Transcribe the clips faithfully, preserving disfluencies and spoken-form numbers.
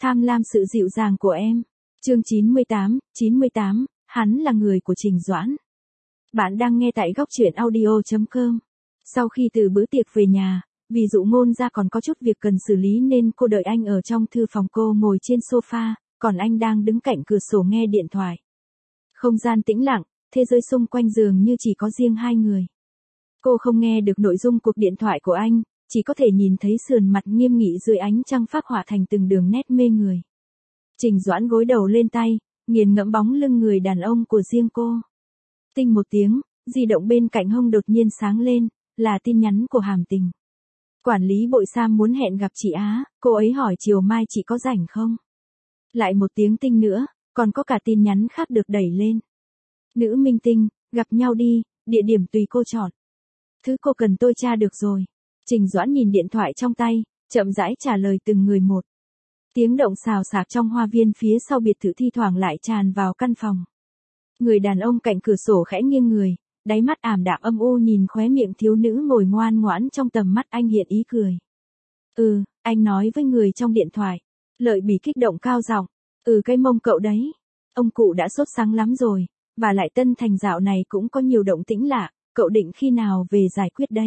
Tham lam sự dịu dàng của em. Chương chín mươi tám, chín mươi tám, hắn là người của Trình Doãn. Bạn đang nghe tại góc truyện audio chấm com. Sau khi từ bữa tiệc về nhà, vì Dụ Ngôn Gia còn có chút việc cần xử lý nên cô đợi anh ở trong thư phòng, cô ngồi trên sofa, còn anh đang đứng cạnh cửa sổ nghe điện thoại. Không gian tĩnh lặng, thế giới xung quanh dường như chỉ có riêng hai người. Cô không nghe được nội dung cuộc điện thoại của anh, chỉ có thể nhìn thấy sườn mặt nghiêm nghị dưới ánh trăng phác họa thành từng đường nét mê người. Trình Doãn gối đầu lên tay, nghiền ngẫm bóng lưng người đàn ông của riêng cô. Tinh một tiếng, di động bên cạnh hông đột nhiên sáng lên, là tin nhắn của Hàm Tình. Quản lý Bội Sam muốn hẹn gặp chị Á, cô ấy hỏi chiều mai chị có rảnh không? Lại một tiếng tinh nữa, còn có cả tin nhắn khác được đẩy lên. Nữ minh tinh, gặp nhau đi, địa điểm tùy cô chọn. Thứ cô cần tôi tra được rồi. Trình Doãn nhìn điện thoại trong tay, chậm rãi trả lời từng người một. Tiếng động xào xạc trong hoa viên phía sau biệt thự thi thoảng lại tràn vào căn phòng. Người đàn ông cạnh cửa sổ khẽ nghiêng người, đáy mắt ảm đạm âm u nhìn khóe miệng thiếu nữ ngồi ngoan ngoãn, trong tầm mắt anh hiện ý cười. Ừ, anh nói với người trong điện thoại. Lợi Bỉ kích động cao giọng. Ừ, cái mông cậu đấy. Ông cụ đã sốt sắng lắm rồi, và lại Tân Thành dạo này cũng có nhiều động tĩnh lạ, cậu định khi nào về giải quyết đây?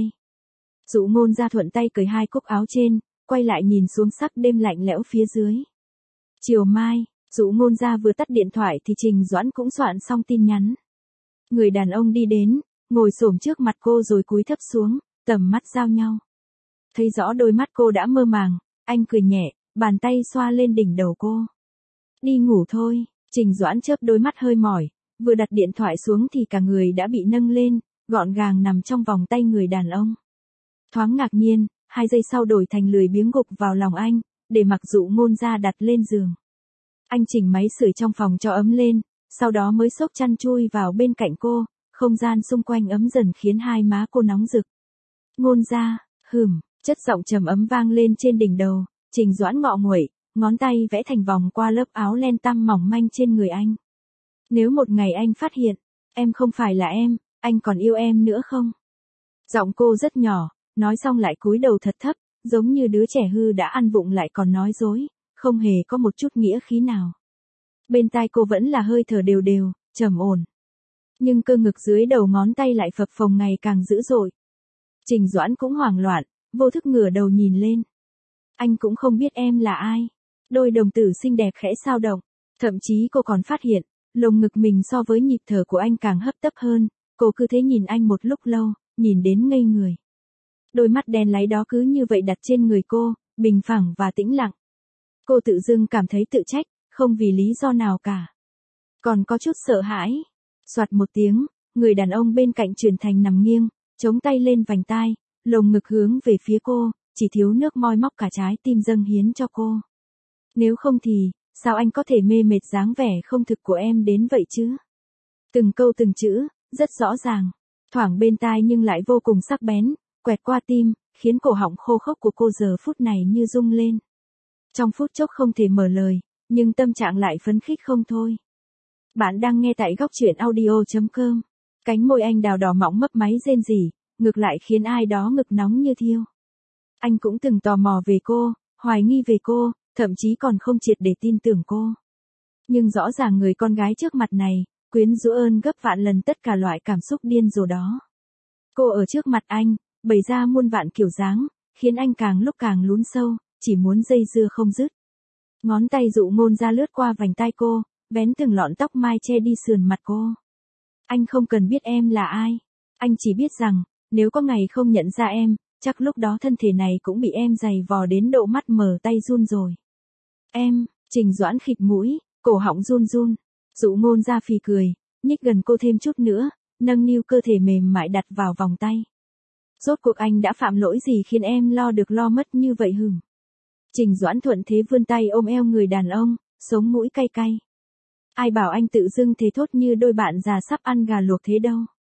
Dụ Ngôn Gia thuận tay cởi hai cúc áo trên, quay lại nhìn xuống sắc đêm lạnh lẽo phía dưới. Chiều mai, Dụ Ngôn Gia vừa tắt điện thoại thì Trình Doãn cũng soạn xong tin nhắn. Người đàn ông đi đến, ngồi xổm trước mặt cô rồi cúi thấp xuống, tầm mắt giao nhau. Thấy rõ đôi mắt cô đã mơ màng, anh cười nhẹ, bàn tay xoa lên đỉnh đầu cô. Đi ngủ thôi. Trình Doãn chớp đôi mắt hơi mỏi, vừa đặt điện thoại xuống thì cả người đã bị nâng lên, gọn gàng nằm trong vòng tay người đàn ông. Thoáng ngạc nhiên, hai giây sau đổi thành lười biếng gục vào lòng anh, để mặc Dụ Ngôn Gia đặt lên giường. Anh chỉnh máy sưởi trong phòng cho ấm lên, sau đó mới xốc chăn chui vào bên cạnh cô, không gian xung quanh ấm dần khiến hai má cô nóng rực. Ngôn Gia, hừm, chất giọng trầm ấm vang lên trên đỉnh đầu. Trình Doãn ngọ nguậy, ngón tay vẽ thành vòng qua lớp áo len tăm mỏng manh trên người anh. Nếu một ngày anh phát hiện, em không phải là em, anh còn yêu em nữa không? Giọng cô rất nhỏ, nói xong lại cúi đầu thật thấp, giống như đứa trẻ hư đã ăn vụng lại còn nói dối, không hề có một chút nghĩa khí nào. Bên tai cô vẫn là hơi thở đều đều, trầm ổn. Nhưng cơ ngực dưới đầu ngón tay lại phập phồng ngày càng dữ dội. Trình Doãn cũng hoảng loạn, vô thức ngửa đầu nhìn lên. Anh cũng không biết em là ai. Đôi đồng tử xinh đẹp khẽ dao động, thậm chí cô còn phát hiện, lồng ngực mình so với nhịp thở của anh càng hấp tấp hơn. Cô cứ thế nhìn anh một lúc lâu, nhìn đến ngây người. Đôi mắt đen láy đó cứ như vậy đặt trên người cô, bình phẳng và tĩnh lặng. Cô tự dưng cảm thấy tự trách, không vì lý do nào cả. Còn có chút sợ hãi. Soạt một tiếng, người đàn ông bên cạnh chuyển thành nằm nghiêng, chống tay lên vành tai, lồng ngực hướng về phía cô, chỉ thiếu nước moi móc cả trái tim dâng hiến cho cô. Nếu không thì, sao anh có thể mê mệt dáng vẻ không thực của em đến vậy chứ? Từng câu từng chữ, rất rõ ràng, thoảng bên tai nhưng lại vô cùng sắc bén, quẹt qua tim, khiến cổ họng khô khốc của cô giờ phút này như rung lên. Trong phút chốc không thể mở lời, nhưng tâm trạng lại phấn khích không thôi. Bạn đang nghe tại góc truyện audio chấm com. Cánh môi anh đào đỏ mỏng mấp máy rên rỉ, ngược lại khiến ai đó ngực nóng như thiêu. Anh cũng từng tò mò về cô, hoài nghi về cô, thậm chí còn không triệt để tin tưởng cô. Nhưng rõ ràng người con gái trước mặt này, quyến rũ ơn gấp vạn lần tất cả loại cảm xúc điên rồ đó. Cô ở trước mặt anh, bày ra muôn vạn kiểu dáng, khiến anh càng lúc càng lún sâu, chỉ muốn dây dưa không dứt. Ngón tay Dụ Ngôn Gia lướt qua vành tai cô, vén từng lọn tóc mai che đi sườn mặt cô. Anh không cần biết em là ai. Anh chỉ biết rằng, nếu có ngày không nhận ra em, chắc lúc đó thân thể này cũng bị em giày vò đến độ mắt mở tay run rồi. Em, Trình Doãn khịt mũi, cổ họng run run. Dụ Ngôn Gia phì cười, nhích gần cô thêm chút nữa, nâng niu cơ thể mềm mại đặt vào vòng tay. Rốt cuộc anh đã phạm lỗi gì khiến em lo được lo mất như vậy hừm? Trình Doãn thuận thế vươn tay ôm eo người đàn ông, sống mũi cay cay. Ai bảo anh tự dưng thế thốt như đôi bạn già sắp ăn gà luộc thế đâu.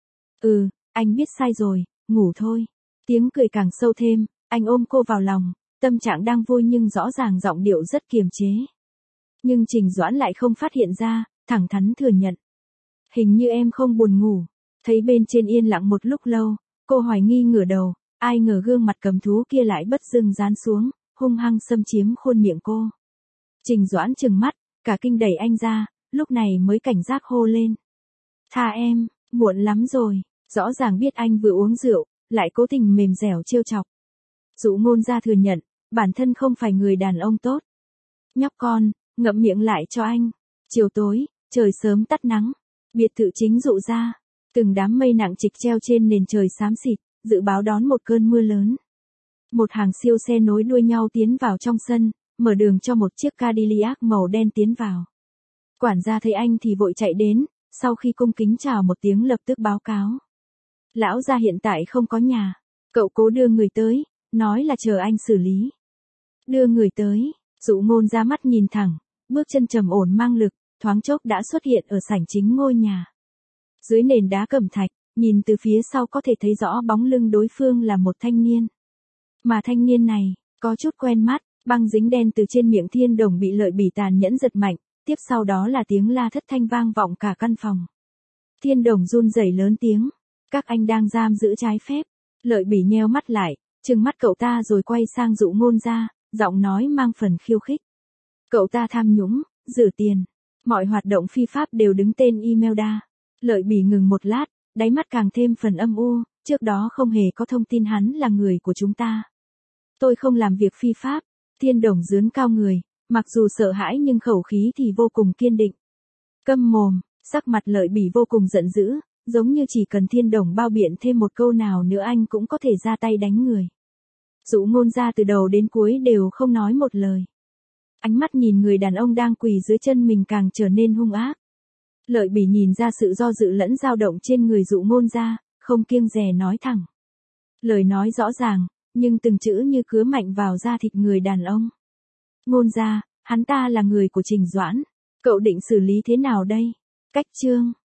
Ừ, anh biết sai rồi, ngủ thôi. Tiếng cười càng sâu thêm, anh ôm cô vào lòng, tâm trạng đang vui nhưng rõ ràng giọng điệu rất kiềm chế. Nhưng Trình Doãn lại không phát hiện ra, thẳng thắn thừa nhận. Hình như em không buồn ngủ. Thấy bên trên yên lặng một lúc lâu, cô hoài nghi ngửa đầu, ai ngờ gương mặt cầm thú kia lại bất dưng dán xuống, hung hăng xâm chiếm khuôn miệng cô. Trình Doãn trừng mắt, cả kinh đẩy anh ra, lúc này mới cảnh giác hô lên. Tha em, muộn lắm rồi, rõ ràng biết anh vừa uống rượu, lại cố tình mềm dẻo trêu chọc. Dụ Ngôn Gia thừa nhận, bản thân không phải người đàn ông tốt. Nhóc con, ngậm miệng lại cho anh. Chiều tối, trời sớm tắt nắng, biệt thự chính Dụ gia, từng đám mây nặng trịch treo trên nền trời xám xịt, dự báo đón một cơn mưa lớn. Một hàng siêu xe nối đuôi nhau tiến vào trong sân, mở đường cho một chiếc Cadillac màu đen tiến vào. Quản gia thấy anh thì vội chạy đến, sau khi cung kính chào một tiếng lập tức báo cáo. Lão gia hiện tại không có nhà, cậu cố đưa người tới, nói là chờ anh xử lý. Đưa người tới, Dụ Ngôn ra mắt nhìn thẳng, bước chân trầm ổn mang lực, thoáng chốc đã xuất hiện ở sảnh chính ngôi nhà. Dưới nền đá cẩm thạch, nhìn từ phía sau có thể thấy rõ bóng lưng đối phương là một thanh niên. Mà thanh niên này, có chút quen mắt, băng dính đen từ trên miệng Thiên Đồng bị Lợi Bỉ tàn nhẫn giật mạnh, tiếp sau đó là tiếng la thất thanh vang vọng cả căn phòng. Thiên Đồng run rẩy lớn tiếng, các anh đang giam giữ trái phép. Lợi Bỉ nheo mắt lại, trừng mắt cậu ta rồi quay sang Dụ Ngôn Gia, giọng nói mang phần khiêu khích. Cậu ta tham nhũng, rửa tiền, mọi hoạt động phi pháp đều đứng tên Imelda. Lợi Bỉ ngừng một lát, đáy mắt càng thêm phần âm u, trước đó không hề có thông tin hắn là người của chúng ta. Tôi không làm việc phi pháp. Thiên Đồng giương cao người, mặc dù sợ hãi nhưng khẩu khí thì vô cùng kiên định. Câm mồm, sắc mặt Lợi Bỉ vô cùng giận dữ, giống như chỉ cần Thiên Đồng bao biện thêm một câu nào nữa anh cũng có thể ra tay đánh người. Dụ Ngôn Gia từ đầu đến cuối đều không nói một lời. Ánh mắt nhìn người đàn ông đang quỳ dưới chân mình càng trở nên hung ác. Lợi Bỉ nhìn ra sự do dự lẫn dao động trên người Dụ Ngôn Gia, không kiêng dè nói thẳng. Lời nói rõ ràng, nhưng từng chữ như cứa mạnh vào da thịt người đàn ông. Ngôn Gia, hắn ta là người của Trình Doãn, cậu định xử lý thế nào đây? Cách chương